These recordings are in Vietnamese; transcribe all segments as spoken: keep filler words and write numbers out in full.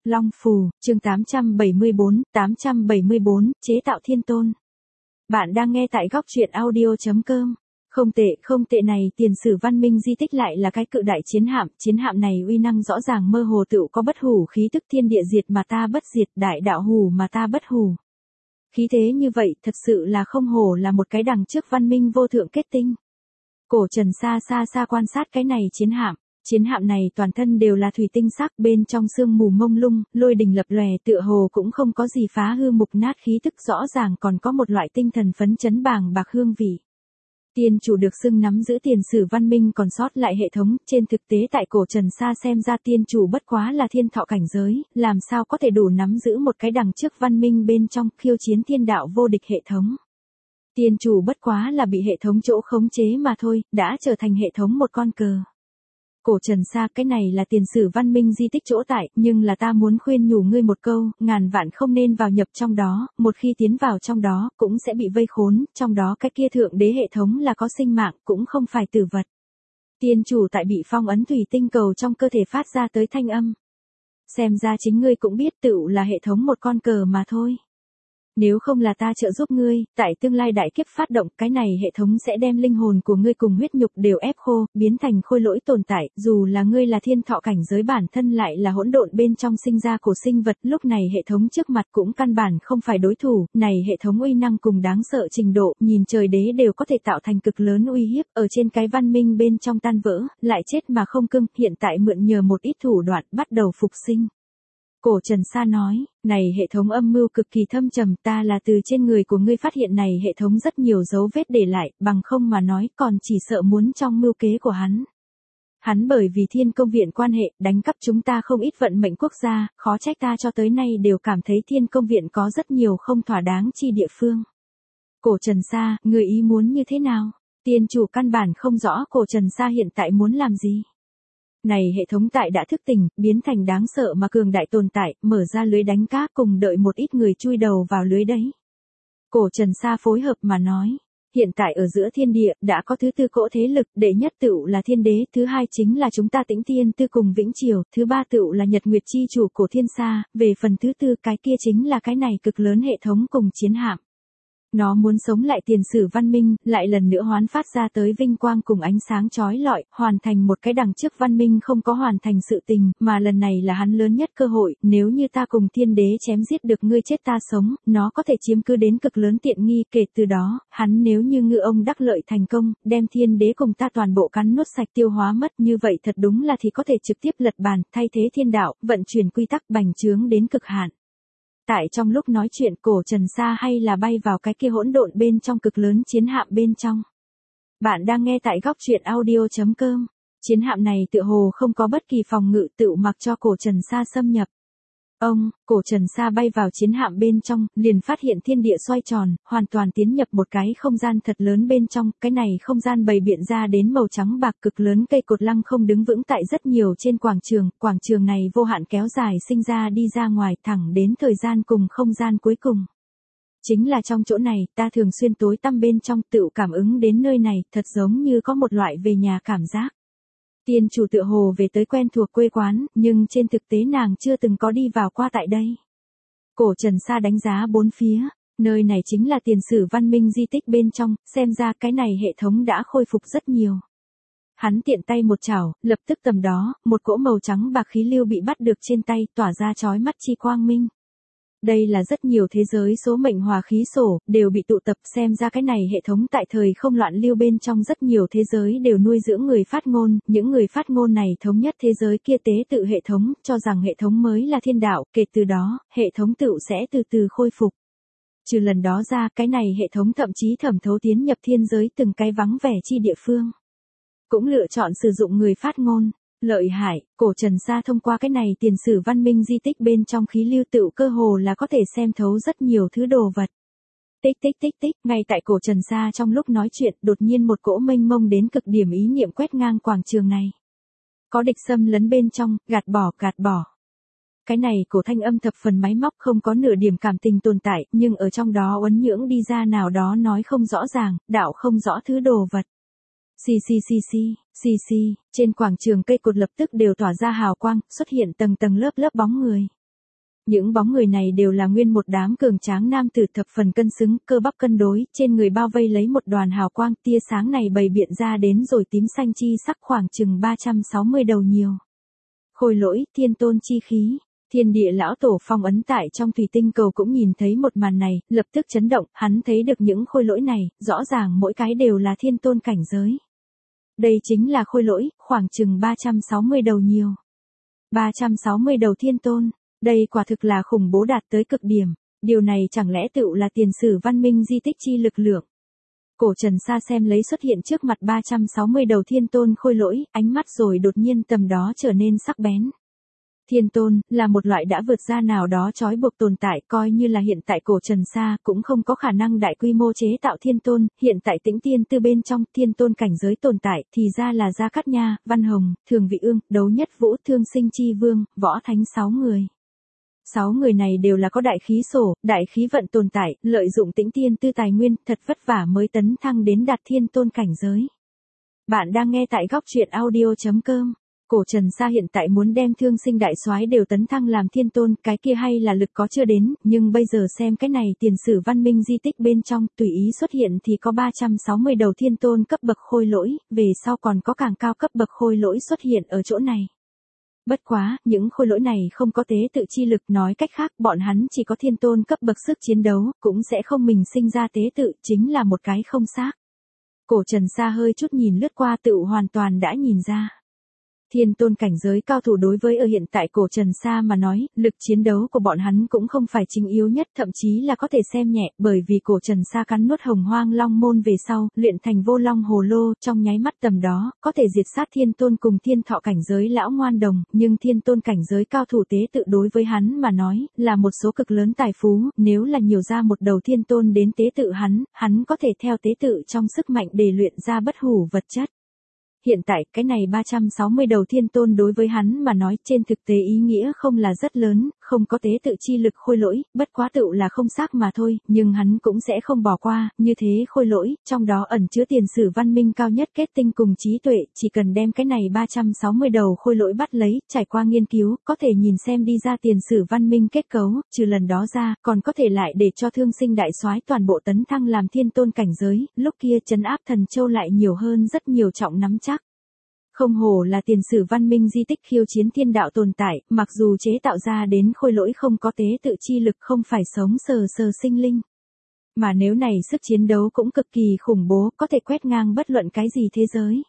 Long Phù, chương tám trăm bảy mươi bốn, tám trăm bảy mươi bốn, chế tạo thiên tôn. Bạn đang nghe tại góc truyện audio chấm com. Không tệ, không tệ này, tiền sử văn minh di tích lại là cái cự đại chiến hạm, chiến hạm này uy năng rõ ràng mơ hồ tựu có bất hủ khí tức thiên địa diệt mà ta bất diệt, đại đạo hủ mà ta bất hủ. Khí thế như vậy, thật sự là không hổ là một cái đằng trước văn minh vô thượng kết tinh. Cổ Trần xa xa xa quan sát cái này chiến hạm. Chiến hạm này toàn thân đều là thủy tinh sắc, bên trong sương mù mông lung, lôi đình lập lòe, tựa hồ cũng không có gì phá hư mục nát khí tức, rõ ràng còn có một loại tinh thần phấn chấn bàng bạc hương vị. Tiên chủ được xưng nắm giữ tiền sử văn minh còn sót lại hệ thống, trên thực tế tại Cổ Trần Sa xem ra tiên chủ bất quá là thiên thọ cảnh giới, làm sao có thể đủ nắm giữ một cái đằng trước văn minh bên trong khiêu chiến thiên đạo vô địch hệ thống. Tiên chủ bất quá là bị hệ thống chỗ khống chế mà thôi, đã trở thành hệ thống một con cờ. Cổ Trần Sa, cái này là tiền sử văn minh di tích chỗ tại, nhưng là ta muốn khuyên nhủ ngươi một câu, ngàn vạn không nên vào nhập trong đó, một khi tiến vào trong đó, cũng sẽ bị vây khốn, trong đó cái kia thượng đế hệ thống là có sinh mạng, cũng không phải tử vật. Tiên chủ tại bị phong ấn thủy tinh cầu trong cơ thể phát ra tới thanh âm. Xem ra chính ngươi cũng biết tựu là hệ thống một con cờ mà thôi. Nếu không là ta trợ giúp ngươi, tại tương lai đại kiếp phát động, cái này hệ thống sẽ đem linh hồn của ngươi cùng huyết nhục đều ép khô, biến thành khôi lỗi tồn tại, dù là ngươi là thiên thọ cảnh giới bản thân lại là hỗn độn bên trong sinh ra của sinh vật, lúc này hệ thống trước mặt cũng căn bản không phải đối thủ, này hệ thống uy năng cùng đáng sợ trình độ, nhìn trời đế đều có thể tạo thành cực lớn uy hiếp, ở trên cái văn minh bên trong tan vỡ, lại chết mà không cưng, hiện tại mượn nhờ một ít thủ đoạn, bắt đầu phục sinh. Cổ Trần Sa nói, này hệ thống âm mưu cực kỳ thâm trầm, ta là từ trên người của ngươi phát hiện này hệ thống rất nhiều dấu vết để lại, bằng không mà nói còn chỉ sợ muốn trong mưu kế của hắn. Hắn bởi vì thiên công viện quan hệ, đánh cắp chúng ta không ít vận mệnh quốc gia, khó trách ta cho tới nay đều cảm thấy thiên công viện có rất nhiều không thỏa đáng chi địa phương. Cổ Trần Sa, người ý muốn như thế nào? Tiên chủ căn bản không rõ Cổ Trần Sa hiện tại muốn làm gì. Này hệ thống tại đã thức tỉnh, biến thành đáng sợ mà cường đại tồn tại, mở ra lưới đánh cá cùng đợi một ít người chui đầu vào lưới đấy. Cổ Trần Sa phối hợp mà nói, hiện tại ở giữa thiên địa, đã có thứ tư cỗ thế lực, đệ nhất tựu là thiên đế, thứ hai chính là chúng ta Tĩnh Tiên Tư cùng Vĩnh Triều, thứ ba tựu là Nhật Nguyệt chi chủ của thiên sa, về phần thứ tư cái kia chính là cái này cực lớn hệ thống cùng chiến hạm. Nó muốn sống lại tiền sử văn minh, lại lần nữa hoán phát ra tới vinh quang cùng ánh sáng chói lọi, hoàn thành một cái đằng trước văn minh không có hoàn thành sự tình, mà lần này là hắn lớn nhất cơ hội, nếu như ta cùng thiên đế chém giết được ngươi chết ta sống, nó có thể chiếm cứ đến cực lớn tiện nghi, kể từ đó, hắn nếu như ngư ông đắc lợi thành công, đem thiên đế cùng ta toàn bộ cắn nuốt sạch tiêu hóa mất, như vậy thật đúng là thì có thể trực tiếp lật bàn, thay thế thiên đạo, vận chuyển quy tắc bành trướng đến cực hạn. Tại trong lúc nói chuyện Cổ Trần Sa hay là bay vào cái kia hỗn độn bên trong cực lớn chiến hạm bên trong. Bạn đang nghe tại góc truyện audio chấm com. Chiến hạm này tựa hồ không có bất kỳ phòng ngự, tự mặc cho Cổ Trần Sa xâm nhập. Ông, Cổ Trần Sa bay vào chiến hạm bên trong, liền phát hiện thiên địa xoay tròn, hoàn toàn tiến nhập một cái không gian thật lớn bên trong, cái này không gian bày biện ra đến màu trắng bạc cực lớn, cây cột lăng không đứng vững tại rất nhiều trên quảng trường, quảng trường này vô hạn kéo dài sinh ra đi ra ngoài thẳng đến thời gian cùng không gian cuối cùng. Chính là trong chỗ này, ta thường xuyên tối tăm bên trong tự cảm ứng đến nơi này, thật giống như có một loại về nhà cảm giác. Tiên chủ tựa hồ về tới quen thuộc quê quán, nhưng trên thực tế nàng chưa từng có đi vào qua tại đây. Cổ Trần Sa đánh giá bốn phía, nơi này chính là tiền sử văn minh di tích bên trong, xem ra cái này hệ thống đã khôi phục rất nhiều. Hắn tiện tay một chảo, lập tức tầm đó, một cỗ màu trắng bạc khí lưu bị bắt được trên tay, tỏa ra chói mắt chi quang minh. Đây là rất nhiều thế giới số mệnh hòa khí sổ, đều bị tụ tập, xem ra cái này hệ thống tại thời không loạn lưu bên trong rất nhiều thế giới đều nuôi dưỡng người phát ngôn, những người phát ngôn này thống nhất thế giới kia tế tự hệ thống, cho rằng hệ thống mới là thiên đạo, kể từ đó, hệ thống tự sẽ từ từ khôi phục. Trừ lần đó ra, cái này hệ thống thậm chí thẩm thấu tiến nhập thiên giới từng cái vắng vẻ chi địa phương. Cũng lựa chọn sử dụng người phát ngôn. Lợi hại, Cổ Trần Sa thông qua cái này tiền sử văn minh di tích bên trong khí lưu tựu cơ hồ là có thể xem thấu rất nhiều thứ đồ vật. Tích tích tích tích, ngay tại Cổ Trần Sa trong lúc nói chuyện, đột nhiên một cỗ mênh mông đến cực điểm ý niệm quét ngang quảng trường này. Có địch xâm lấn bên trong, gạt bỏ, gạt bỏ. Cái này cổ thanh âm thập phần máy móc, không có nửa điểm cảm tình tồn tại, nhưng ở trong đó uốn nhưỡng đi ra nào đó nói không rõ ràng, đạo không rõ thứ đồ vật. Xì xì xì xì, xì xì, trên quảng trường cây cột lập tức đều tỏa ra hào quang, xuất hiện tầng tầng lớp lớp bóng người. Những bóng người này đều là nguyên một đám cường tráng nam tử thập phần cân xứng, cơ bắp cân đối, trên người bao vây lấy một đoàn hào quang, tia sáng này bày biện ra đến rồi tím xanh chi sắc khoảng chừng ba trăm sáu mươi đầu nhiều. Khôi lỗi, thiên tôn chi khí. Thiên địa lão tổ phong ấn tại trong thủy tinh cầu cũng nhìn thấy một màn này, lập tức chấn động, hắn thấy được những khôi lỗi này, rõ ràng mỗi cái đều là thiên tôn cảnh giới. Đây chính là khôi lỗi, khoảng chừng ba trăm sáu mươi đầu nhiều. ba trăm sáu mươi đầu thiên tôn, đây quả thực là khủng bố đạt tới cực điểm, điều này chẳng lẽ tựu là tiền sử văn minh di tích chi lực lượng. Cổ Trần Sa xem lấy xuất hiện trước mặt ba trăm sáu mươi đầu thiên tôn khôi lỗi, ánh mắt rồi đột nhiên tầm đó trở nên sắc bén. Thiên tôn, là một loại đã vượt ra nào đó trói buộc tồn tại, coi như là hiện tại Cổ Trần Sa cũng không có khả năng đại quy mô chế tạo thiên tôn, hiện tại Tĩnh Tiên Tư bên trong thiên tôn cảnh giới tồn tại, thì ra là Gia Cát Nha, Văn Hồng, Thường Vị Ương, Đấu Nhất Vũ, Thương Sinh Chi Vương, Võ Thánh sáu người. Sáu người này đều là có đại khí sổ, đại khí vận tồn tại, lợi dụng Tĩnh Tiên Tư tài nguyên, thật vất vả mới tấn thăng đến đạt thiên tôn cảnh giới. Bạn đang nghe tại góc truyện audio chấm com. Cổ Trần Sa hiện tại muốn đem Thương Sinh đại soái đều tấn thăng làm thiên tôn, cái kia hay là lực có chưa đến, nhưng bây giờ xem cái này tiền sử văn minh di tích bên trong, tùy ý xuất hiện thì có ba trăm sáu mươi đầu thiên tôn cấp bậc khôi lỗi, về sau còn có càng cao cấp bậc khôi lỗi xuất hiện ở chỗ này. Bất quá, những khôi lỗi này không có tế tự chi lực, nói cách khác, bọn hắn chỉ có thiên tôn cấp bậc sức chiến đấu, cũng sẽ không mình sinh ra tế tự, chính là một cái không xác. Cổ Trần Sa hơi chút nhìn lướt qua tựu hoàn toàn đã nhìn ra. Thiên tôn cảnh giới cao thủ đối với ở hiện tại Cổ Trần Sa mà nói, lực chiến đấu của bọn hắn cũng không phải chính yếu nhất, thậm chí là có thể xem nhẹ, bởi vì Cổ Trần Sa cắn nuốt Hồng Hoang Long môn về sau, luyện thành Vô Long Hồ Lô, trong nháy mắt tầm đó, có thể diệt sát thiên tôn cùng thiên thọ cảnh giới lão ngoan đồng, nhưng thiên tôn cảnh giới cao thủ tế tự đối với hắn mà nói, là một số cực lớn tài phú, nếu là nhiều ra một đầu thiên tôn đến tế tự hắn, hắn có thể theo tế tự trong sức mạnh để luyện ra bất hủ vật chất. Hiện tại, cái này ba trăm sáu mươi đầu thiên tôn đối với hắn mà nói trên thực tế ý nghĩa không là rất lớn, không có tế tự chi lực khôi lỗi, bất quá tựu là không xác mà thôi, nhưng hắn cũng sẽ không bỏ qua, như thế khôi lỗi, trong đó ẩn chứa tiền sử văn minh cao nhất kết tinh cùng trí tuệ, chỉ cần đem cái này ba trăm sáu mươi đầu khôi lỗi bắt lấy, trải qua nghiên cứu, có thể nhìn xem đi ra tiền sử văn minh kết cấu, trừ lần đó ra, còn có thể lại để cho Thương Sinh đại soái toàn bộ tấn thăng làm thiên tôn cảnh giới, lúc kia trấn áp thần châu lại nhiều hơn rất nhiều trọng nắm chắc. Không hổ là tiền sử văn minh di tích khiêu chiến thiên đạo tồn tại, mặc dù chế tạo ra đến khôi lỗi không có tế tự chi lực không phải sống sờ sờ sinh linh. Mà nếu này sức chiến đấu cũng cực kỳ khủng bố, có thể quét ngang bất luận cái gì thế giới.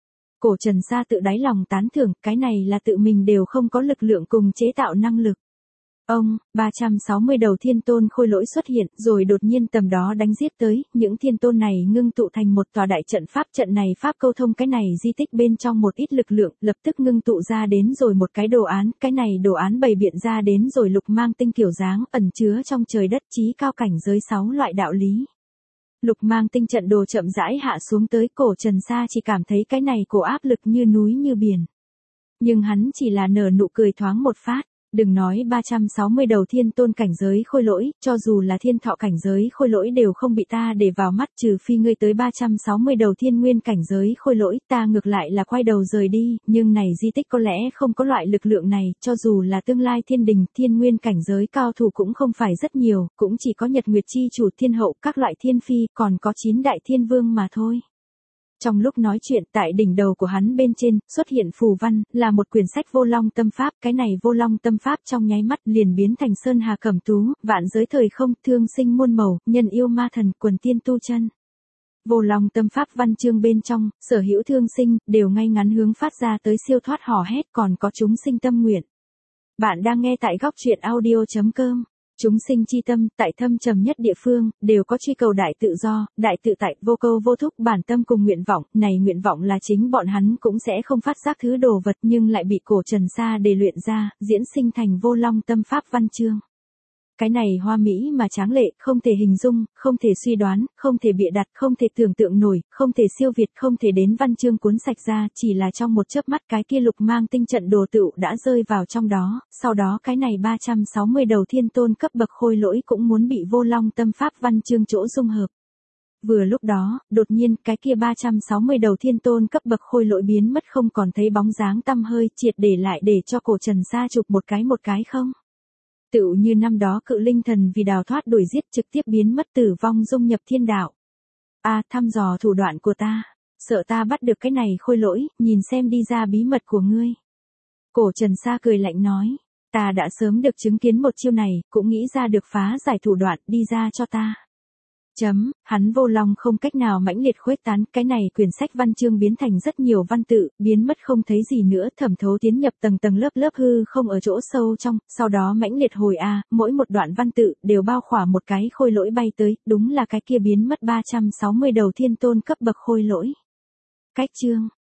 Cổ Trần Sa tự đáy lòng tán thưởng, cái này là tự mình đều không có lực lượng cùng chế tạo năng lực. Ông, ba trăm sáu mươi đầu thiên tôn khôi lỗi xuất hiện, rồi đột nhiên tầm đó đánh giết tới, những thiên tôn này ngưng tụ thành một tòa đại trận pháp, trận này pháp câu thông cái này di tích bên trong một ít lực lượng, lập tức ngưng tụ ra đến rồi một cái đồ án, cái này đồ án bày biện ra đến rồi lục mang tinh kiểu dáng, ẩn chứa trong trời đất trí cao cảnh giới sáu loại đạo lý. Lục mang tinh trận đồ chậm rãi hạ xuống tới, Cổ Trần Sa chỉ cảm thấy cái này cổ áp lực như núi như biển. Nhưng hắn chỉ là nở nụ cười thoáng một phát. Đừng nói ba trăm sáu mươi đầu thiên tôn cảnh giới khôi lỗi, cho dù là thiên thọ cảnh giới khôi lỗi đều không bị ta để vào mắt, trừ phi ngươi tới ba trăm sáu mươi đầu thiên nguyên cảnh giới khôi lỗi, ta ngược lại là quay đầu rời đi, nhưng này di tích có lẽ không có loại lực lượng này, cho dù là tương lai thiên đình, thiên nguyên cảnh giới cao thủ cũng không phải rất nhiều, cũng chỉ có Nhật Nguyệt Chi Chủ, thiên hậu, các loại thiên phi, còn có chín đại thiên vương mà thôi. Trong lúc nói chuyện, tại đỉnh đầu của hắn bên trên, xuất hiện phù văn, là một quyển sách Vô Long Tâm Pháp, cái này Vô Long Tâm Pháp trong nháy mắt liền biến thành sơn hà cẩm tú, vạn giới thời không, thương sinh muôn màu, nhân yêu ma thần, quần tiên tu chân. Vô Long Tâm Pháp văn chương bên trong, sở hữu thương sinh, đều ngay ngắn hướng phát ra tới siêu thoát hò hét, còn có chúng sinh tâm nguyện. Bạn đang nghe tại góc truyện audio chấm com. Chúng sinh chi tâm, tại thâm trầm nhất địa phương, đều có truy cầu đại tự do, đại tự tại, vô câu vô thúc, bản tâm cùng nguyện vọng, này nguyện vọng là chính bọn hắn cũng sẽ không phát giác thứ đồ vật nhưng lại bị Cổ Trần Sa để luyện ra, diễn sinh thành Vô Long Tâm Pháp văn chương. Cái này hoa mỹ mà tráng lệ, không thể hình dung, không thể suy đoán, không thể bịa đặt, không thể tưởng tượng nổi, không thể siêu việt, không thể đến văn chương cuốn sạch ra, chỉ là trong một chớp mắt cái kia lục mang tinh trận đồ tựu đã rơi vào trong đó, sau đó cái này ba trăm sáu mươi đầu thiên tôn cấp bậc khôi lỗi cũng muốn bị Vô Long Tâm Pháp văn chương chỗ dung hợp. Vừa lúc đó, đột nhiên, cái kia ba trăm sáu mươi đầu thiên tôn cấp bậc khôi lỗi biến mất không còn thấy bóng dáng tăm hơi, triệt để lại để cho Cổ Trần Sa chụp một cái một cái không. Tựu như năm đó cự linh thần vì đào thoát đuổi giết trực tiếp biến mất tử vong dung nhập thiên đạo. A, thăm dò thủ đoạn của ta. Sợ ta bắt được cái này khôi lỗi, nhìn xem đi ra bí mật của ngươi. Cổ Trần Sa cười lạnh nói. Ta đã sớm được chứng kiến một chiêu này, cũng nghĩ ra được phá giải thủ đoạn, đi ra cho ta. Chấm, hắn vô long không cách nào mãnh liệt khuếch tán, cái này quyển sách văn chương biến thành rất nhiều văn tự, biến mất không thấy gì nữa, thẩm thấu tiến nhập tầng tầng lớp lớp hư không ở chỗ sâu trong, sau đó mãnh liệt hồi a, mỗi một đoạn văn tự đều bao khỏa một cái khôi lỗi bay tới, đúng là cái kia biến mất ba trăm sáu mươi đầu thiên tôn cấp bậc khôi lỗi. Cách chương